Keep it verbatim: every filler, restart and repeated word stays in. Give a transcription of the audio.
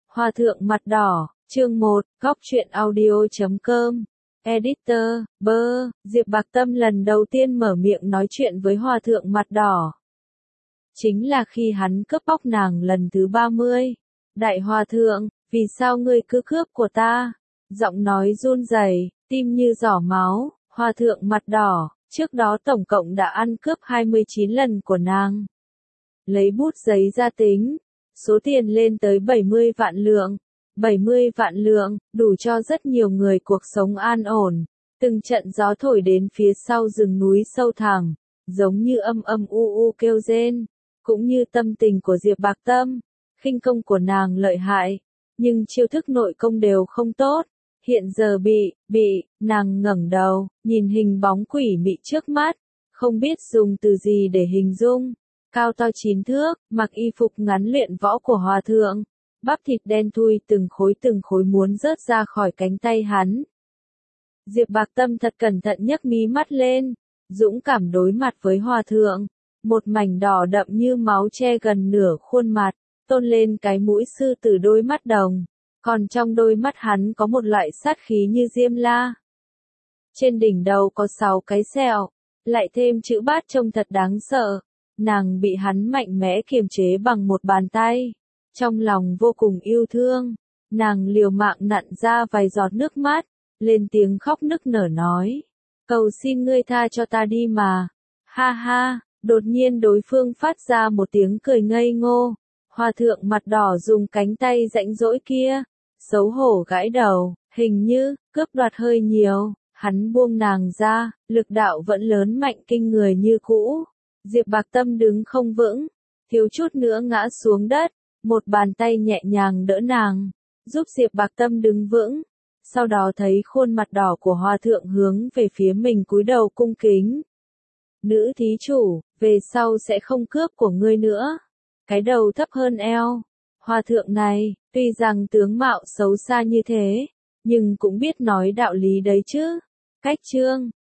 Hòa thượng mặt đỏ, chương một, góc truyện audio chấm com. Editor, bơ, Diệp Bạc Tâm lần đầu tiên mở miệng nói chuyện với Hòa thượng mặt đỏ. Chính là khi hắn cướp bóc nàng lần thứ ba mươi. Đại Hòa thượng, vì sao ngươi cứ cướp của ta? Giọng nói run rẩy, tim như giỏ máu. Hòa thượng mặt đỏ, trước đó tổng cộng đã ăn cướp hai mươi chín lần của nàng. Lấy bút giấy ra tính, số tiền lên tới bảy mươi vạn lượng. bảy mươi vạn lượng, đủ cho rất nhiều người cuộc sống an ổn. Từng trận gió thổi đến phía sau rừng núi sâu thẳm, giống như âm âm u u kêu rên, cũng như tâm tình của Diệp Bạc Tâm. Khinh công của nàng lợi hại, nhưng chiêu thức nội công đều không tốt. Hiện giờ bị, bị, nàng ngẩng đầu, nhìn hình bóng quỷ mị trước mắt, không biết dùng từ gì để hình dung. Cao to chín thước, mặc y phục ngắn luyện võ của hòa thượng, bắp thịt đen thui từng khối từng khối muốn rớt ra khỏi cánh tay hắn. Diệp Bạc Tâm thật cẩn thận nhấc mí mắt lên, dũng cảm đối mặt với hòa thượng, một mảnh đỏ đậm như máu che gần nửa khuôn mặt, tôn lên cái mũi sư tử đôi mắt đồng, còn trong đôi mắt hắn có một loại sát khí như diêm la. Trên đỉnh đầu có sáu cái sẹo, lại thêm chữ bát trông thật đáng sợ. Nàng bị hắn mạnh mẽ kiềm chế bằng một bàn tay. Trong lòng vô cùng yêu thương, nàng liều mạng nặn ra vài giọt nước mắt, lên tiếng khóc nức nở nói. Cầu xin ngươi tha cho ta đi mà. Ha ha, đột nhiên đối phương phát ra một tiếng cười ngây ngô. Hòa thượng mặt đỏ dùng cánh tay rãnh rỗi kia, xấu hổ gãi đầu, hình như, cướp đoạt hơi nhiều. Hắn buông nàng ra, lực đạo vẫn lớn mạnh kinh người như cũ. Diệp Bạc Tâm đứng không vững, thiếu chút nữa ngã xuống đất, một bàn tay nhẹ nhàng đỡ nàng, giúp Diệp Bạc Tâm đứng vững. Sau đó thấy khuôn mặt đỏ của hòa thượng hướng về phía mình cúi đầu cung kính. Nữ thí chủ, về sau sẽ không cướp của ngươi nữa. Cái đầu thấp hơn eo. Hòa thượng này, tuy rằng tướng mạo xấu xa như thế, nhưng cũng biết nói đạo lý đấy chứ. Cách chương,